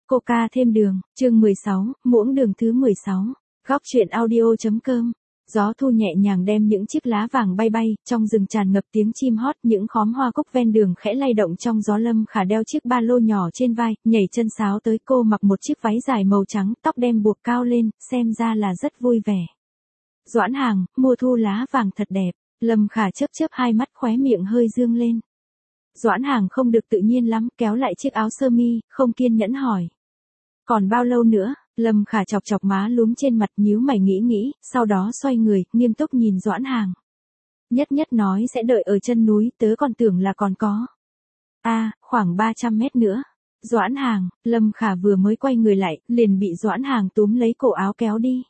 Coca thêm đường, chương 16, muỗng đường thứ 16. Góc truyện audio.com. Gió thu nhẹ nhàng đem những chiếc lá vàng bay bay, trong rừng tràn ngập tiếng chim hót, những khóm hoa cúc ven đường khẽ lay động trong gió. Lâm Khả đeo chiếc ba lô nhỏ trên vai, nhảy chân sáo tới. Cô mặc một chiếc váy dài màu trắng, tóc đen buộc cao lên, xem ra là rất vui vẻ. Doãn Hàng, mùa thu lá vàng thật đẹp. Lâm Khả chớp chớp hai mắt, khóe miệng hơi dương lên. Doãn Hàng không được tự nhiên lắm, kéo lại chiếc áo sơ mi, không kiên nhẫn hỏi. Còn bao lâu nữa? Lâm Khả chọc chọc má lúm trên mặt, nhíu mày nghĩ, sau đó xoay người, nghiêm túc nhìn Doãn Hàng. Nhất nhất nói sẽ đợi ở chân núi, tớ còn tưởng là còn có. Khoảng 300 mét nữa. Doãn Hàng, Lâm Khả vừa mới quay người lại, liền bị Doãn Hàng túm lấy cổ áo kéo đi.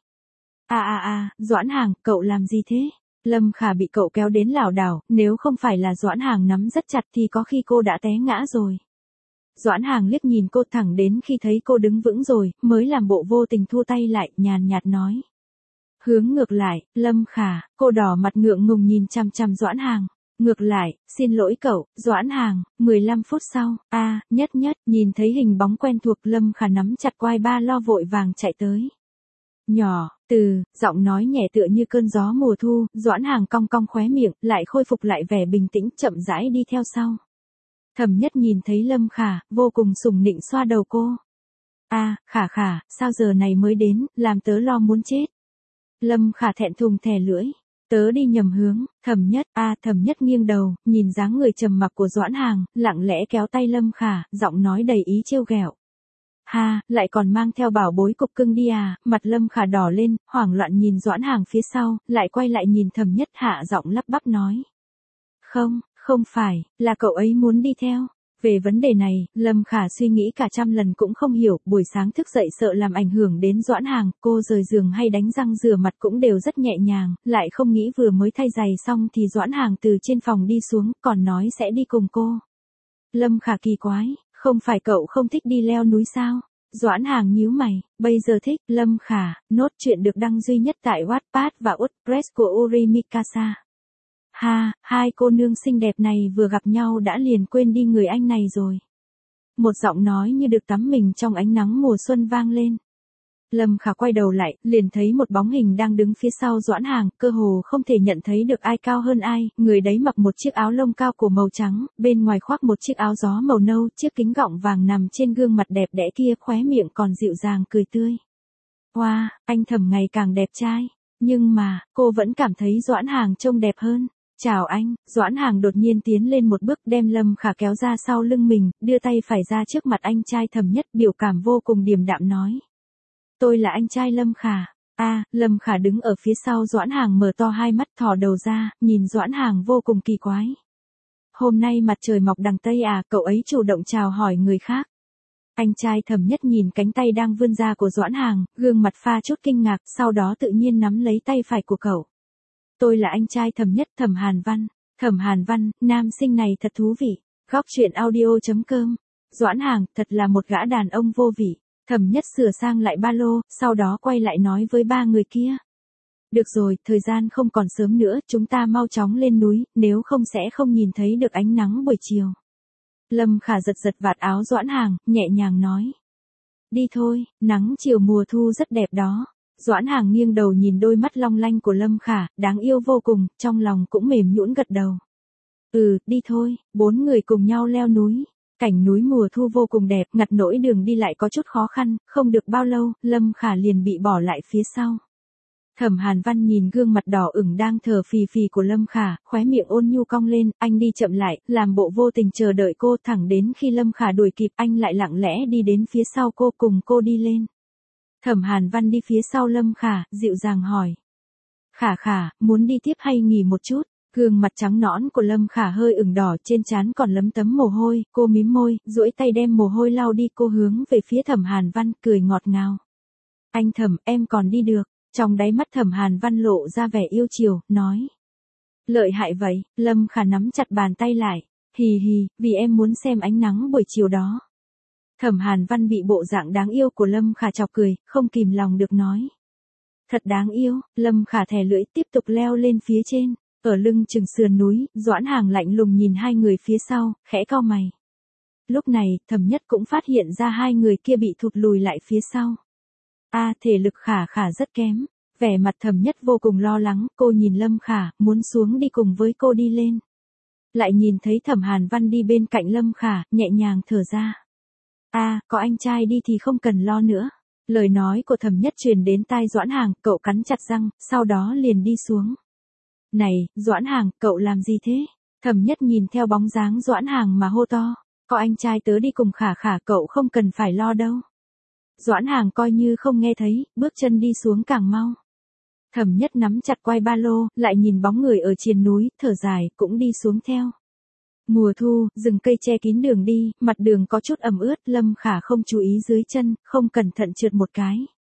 Doãn Hàng, cậu làm gì thế? Lâm Khả bị cậu kéo đến lảo đảo, nếu không phải là Doãn Hàng nắm rất chặt thì có khi cô đã té ngã rồi. Doãn Hàng liếc nhìn cô thẳng đến khi thấy cô đứng vững rồi, mới làm bộ vô tình thu tay lại, nhàn nhạt nói. Hướng ngược lại, Lâm Khả, cô đỏ mặt ngượng ngùng nhìn chằm chằm Doãn Hàng. Ngược lại, xin lỗi cậu, Doãn Hàng. 15 phút sau, nhất nhìn thấy hình bóng quen thuộc, Lâm Khả nắm chặt quai ba lo vội vàng chạy tới. Nhỏ, giọng nói nhẹ tựa như cơn gió mùa thu. Doãn Hàng cong cong khóe miệng, lại khôi phục lại vẻ bình tĩnh, chậm rãi đi theo sau. Thẩm Nhất nhìn thấy Lâm Khả, vô cùng sủng nịnh xoa đầu cô. Khả, sao giờ này mới đến, làm tớ lo muốn chết. Lâm Khả thẹn thùng thè lưỡi. Tớ đi nhầm hướng. Thẩm Nhất nghiêng đầu, nhìn dáng người trầm mặc của Doãn Hàng, lặng lẽ kéo tay Lâm Khả, giọng nói đầy ý trêu ghẹo. Lại còn mang theo bảo bối cục cưng đi à? Mặt Lâm Khả đỏ lên, hoảng loạn nhìn Doãn Hàng phía sau, lại quay lại nhìn Thẩm Nhất, hạ giọng lắp bắp nói. Không phải, là cậu ấy muốn đi theo. Về vấn đề này, Lâm Khả suy nghĩ cả trăm lần cũng không hiểu, buổi sáng thức dậy sợ làm ảnh hưởng đến Doãn Hàng, cô rời giường hay đánh răng rửa mặt cũng đều rất nhẹ nhàng, lại không nghĩ vừa mới thay giày xong thì Doãn Hàng từ trên phòng đi xuống, còn nói sẽ đi cùng cô. Lâm Khả kỳ quái, không phải cậu không thích đi leo núi sao? Doãn Hàng nhíu mày, bây giờ thích. Lâm Khả, nốt truyện được đăng duy nhất tại Wattpad và WordPress của Uri Mikasa. Hai cô nương xinh đẹp này vừa gặp nhau đã liền quên đi người anh này rồi. Một giọng nói như được tắm mình trong ánh nắng mùa xuân vang lên. Lâm Khả quay đầu lại, liền thấy một bóng hình đang đứng phía sau Doãn Hàng, cơ hồ không thể nhận thấy được ai cao hơn ai, người đấy mặc một chiếc áo lông cao cổ màu trắng, bên ngoài khoác một chiếc áo gió màu nâu, chiếc kính gọng vàng nằm trên gương mặt đẹp đẽ kia, khóe miệng còn dịu dàng cười tươi. Wow, anh Thẩm ngày càng đẹp trai, nhưng mà, cô vẫn cảm thấy Doãn Hàng trông đẹp hơn. Chào anh. Doãn Hàng đột nhiên tiến lên một bước, đem Lâm Khả kéo ra sau lưng mình, đưa tay phải ra trước mặt anh trai Thẩm Nhất, biểu cảm vô cùng điềm đạm nói. Tôi là anh trai Lâm Khả. Lâm Khả đứng ở phía sau Doãn Hàng mở to hai mắt, thò đầu ra, nhìn Doãn Hàng vô cùng kỳ quái. Hôm nay mặt trời mọc đằng Tây à? Cậu ấy chủ động chào hỏi người khác. Anh trai Thẩm Nhất nhìn cánh tay đang vươn ra của Doãn Hàng, gương mặt pha chút kinh ngạc, sau đó tự nhiên nắm lấy tay phải của cậu. Tôi là anh trai Thẩm Nhất, Thẩm Hàn Văn. Thẩm Hàn Văn, nam sinh này thật thú vị. Góc truyện audio.com. Doãn Hàng, thật là một gã đàn ông vô vị. Thẩm Nhất sửa sang lại ba lô, sau đó quay lại nói với ba người kia. Được rồi, thời gian không còn sớm nữa, chúng ta mau chóng lên núi, nếu không sẽ không nhìn thấy được ánh nắng buổi chiều. Lâm Khả giật vạt áo Doãn Hàng, nhẹ nhàng nói. Đi thôi, nắng chiều mùa thu rất đẹp đó. Doãn Hàng nghiêng đầu nhìn đôi mắt long lanh của Lâm Khả, đáng yêu vô cùng, trong lòng cũng mềm nhũn gật đầu. Đi thôi. 4 người cùng nhau leo núi. Cảnh núi mùa thu vô cùng đẹp, ngặt nỗi đường đi lại có chút khó khăn, không được bao lâu, Lâm Khả liền bị bỏ lại phía sau. Thẩm Hàn Văn nhìn gương mặt đỏ ửng đang thở phì phì của Lâm Khả, khóe miệng ôn nhu cong lên, anh đi chậm lại, làm bộ vô tình chờ đợi cô, thẳng đến khi Lâm Khả đuổi kịp, anh lại lặng lẽ đi đến phía sau cô, cùng cô đi lên. Thẩm Hàn Văn đi phía sau Lâm Khả, dịu dàng hỏi. Khả, muốn đi tiếp hay nghỉ một chút? Gương mặt trắng nõn của Lâm Khả hơi ửng đỏ, trên trán còn lấm tấm mồ hôi, cô mím môi, duỗi tay đem mồ hôi lau đi, cô hướng về phía Thẩm Hàn Văn, cười ngọt ngào. Anh Thẩm, em còn đi được. Trong đáy mắt Thẩm Hàn Văn lộ ra vẻ yêu chiều, nói. Lợi hại vậy. Lâm Khả nắm chặt bàn tay lại. Hì, vì em muốn xem ánh nắng buổi chiều đó. Thẩm Hàn Văn bị bộ dạng đáng yêu của Lâm Khả chọc cười, không kìm lòng được nói. Thật đáng yêu. Lâm Khả thè lưỡi, tiếp tục leo lên phía trên. Ở lưng chừng sườn núi, Doãn Hàng lạnh lùng nhìn hai người phía sau, khẽ cau mày. Lúc này, Thẩm Nhất cũng phát hiện ra hai người kia bị thụt lùi lại phía sau. Thể lực Khả Khả rất kém. Vẻ mặt Thẩm Nhất vô cùng lo lắng, cô nhìn Lâm Khả, muốn xuống đi cùng với cô đi lên. Lại nhìn thấy Thẩm Hàn Văn đi bên cạnh Lâm Khả, nhẹ nhàng thở ra. Có anh trai đi thì không cần lo nữa. Lời nói của Thẩm Nhất truyền đến tai Doãn Hàng, cậu cắn chặt răng, sau đó liền đi xuống. Này, Doãn Hàng, cậu làm gì thế? Thẩm Nhất nhìn theo bóng dáng Doãn Hàng mà hô to. Có anh trai tớ đi cùng Khả Khả, cậu không cần phải lo đâu. Doãn Hàng coi như không nghe thấy, bước chân đi xuống càng mau. Thẩm Nhất nắm chặt quai ba lô, lại nhìn bóng người ở triền núi, thở dài, cũng đi xuống theo. Mùa thu, rừng cây che kín đường đi, mặt đường có chút ẩm ướt, Lâm Khả không chú ý dưới chân, không cẩn thận trượt một cái.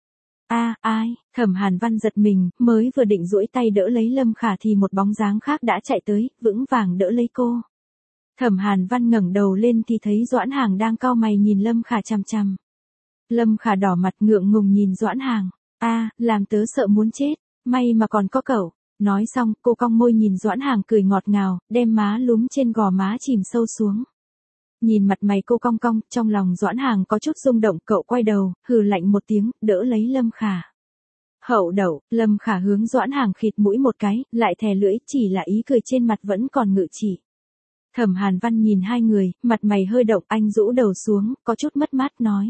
Ai? Thẩm Hàn Văn giật mình, mới vừa định duỗi tay đỡ lấy Lâm Khả thì một bóng dáng khác đã chạy tới, vững vàng đỡ lấy cô. Thẩm Hàn Văn ngẩng đầu lên thì thấy Doãn Hàng đang cau mày nhìn Lâm Khả chằm chằm. Lâm Khả đỏ mặt ngượng ngùng nhìn Doãn Hàng. Làm tớ sợ muốn chết, may mà còn có cậu. Nói xong, cô cong môi nhìn Doãn Hàng cười ngọt ngào, đem má lúm trên gò má chìm sâu xuống. Nhìn mặt mày cô cong cong, trong lòng Doãn Hàng có chút rung động, cậu quay đầu, hừ lạnh một tiếng, đỡ lấy Lâm Khả. Hậu đậu, Lâm Khả hướng Doãn Hàng khịt mũi một cái, lại thè lưỡi, chỉ là ý cười trên mặt vẫn còn ngự chỉ. Thẩm Hàn Văn nhìn hai người, mặt mày hơi động, anh rũ đầu xuống, có chút mất mát nói.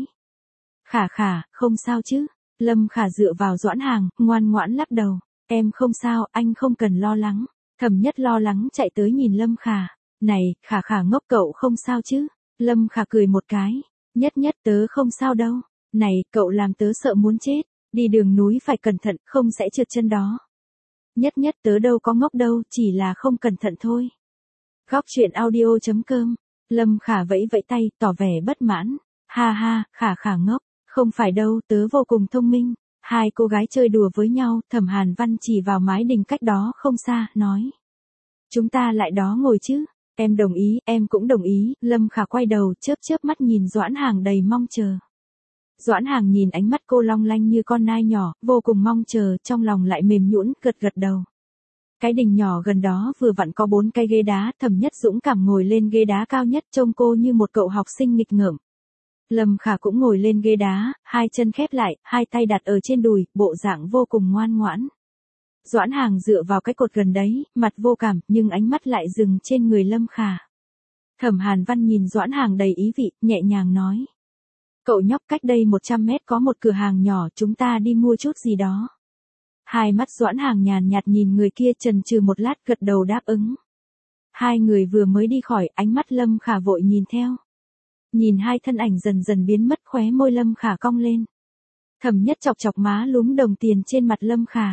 Khả, không sao chứ? Lâm Khả dựa vào Doãn Hàng, ngoan ngoãn lắc đầu. Em không sao, anh không cần lo lắng. Thẩm Nhất lo lắng chạy tới nhìn Lâm Khả. Này, Khả ngốc, cậu không sao chứ? Lâm Khả cười một cái. Nhất tớ không sao đâu. Này, cậu làm tớ sợ muốn chết. Đi đường núi phải cẩn thận, không sẽ trượt chân đó. Nhất tớ đâu có ngốc đâu, chỉ là không cẩn thận thôi. Góc truyện audio.com. Lâm Khả vẫy tay, tỏ vẻ bất mãn. Ha, Khả ngốc. Không phải đâu, tớ vô cùng thông minh. Hai cô gái chơi đùa với nhau, Thẩm Hàn Văn chỉ vào mái đình cách đó không xa, nói. Chúng ta lại đó ngồi chứ. Em đồng ý, em cũng đồng ý. Lâm Khả quay đầu, chớp mắt nhìn Doãn Hàng đầy mong chờ. Doãn Hàng nhìn ánh mắt cô long lanh như con nai nhỏ, vô cùng mong chờ, trong lòng lại mềm nhũn, gật đầu. Cái đình nhỏ gần đó vừa vặn có 4 cái ghế đá, Thẩm Nhất dũng cảm ngồi lên ghế đá cao nhất, trông cô như một cậu học sinh nghịch ngợm. Lâm Khả cũng ngồi lên ghế đá, hai chân khép lại, hai tay đặt ở trên đùi, bộ dạng vô cùng ngoan ngoãn. Doãn Hàng dựa vào cái cột gần đấy, mặt vô cảm, nhưng ánh mắt lại dừng trên người Lâm Khả. Thẩm Hàn Văn nhìn Doãn Hàng đầy ý vị, nhẹ nhàng nói. Cậu nhóc, cách đây 100 mét có một cửa hàng nhỏ, chúng ta đi mua chút gì đó. Hai mắt Doãn Hàng nhàn nhạt nhìn người kia, chần chừ một lát, gật đầu đáp ứng. Hai người vừa mới đi khỏi, ánh mắt Lâm Khả vội nhìn theo. Nhìn hai thân ảnh dần dần biến mất, khóe môi Lâm Khả cong lên. Thẩm Nhất chọc má lúm đồng tiền trên mặt Lâm Khả.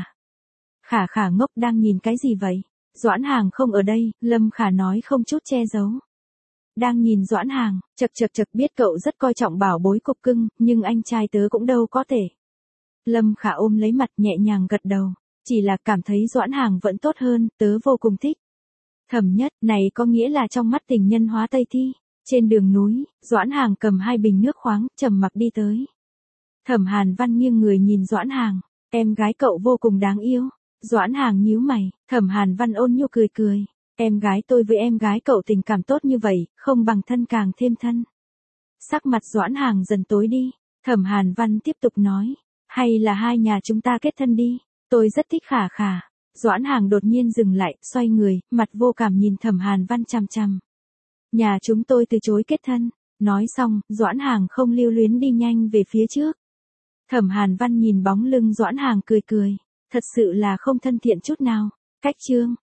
Khả ngốc, đang nhìn cái gì vậy? Doãn Hàng không ở đây, Lâm Khả nói không chút che giấu. Đang nhìn Doãn Hàng, chật biết cậu rất coi trọng bảo bối cục cưng, nhưng anh trai tớ cũng đâu có thể. Lâm Khả ôm lấy mặt, nhẹ nhàng gật đầu. Chỉ là cảm thấy Doãn Hàng vẫn tốt hơn, tớ vô cùng thích. Thẩm Nhất, này có nghĩa là trong mắt tình nhân hóa Tây Thi. Trên đường núi, Doãn Hàng cầm 2 bình nước khoáng, trầm mặc đi tới. Thẩm Hàn Văn nghiêng người nhìn Doãn Hàng, em gái cậu vô cùng đáng yêu. Doãn Hàng nhíu mày, Thẩm Hàn Văn ôn nhu cười. Em gái tôi với em gái cậu tình cảm tốt như vậy, không bằng thân càng thêm thân. Sắc mặt Doãn Hàng dần tối đi, Thẩm Hàn Văn tiếp tục nói, hay là hai nhà chúng ta kết thân đi, tôi rất thích Khả. Doãn Hàng đột nhiên dừng lại, xoay người, mặt vô cảm nhìn Thẩm Hàn Văn chằm chằm. Nhà chúng tôi từ chối kết thân. Nói xong, Doãn Hàng không lưu luyến đi nhanh về phía trước. Thẩm Hàn Văn nhìn bóng lưng Doãn Hàng cười. Thật sự là không thân thiện chút nào. Cách chương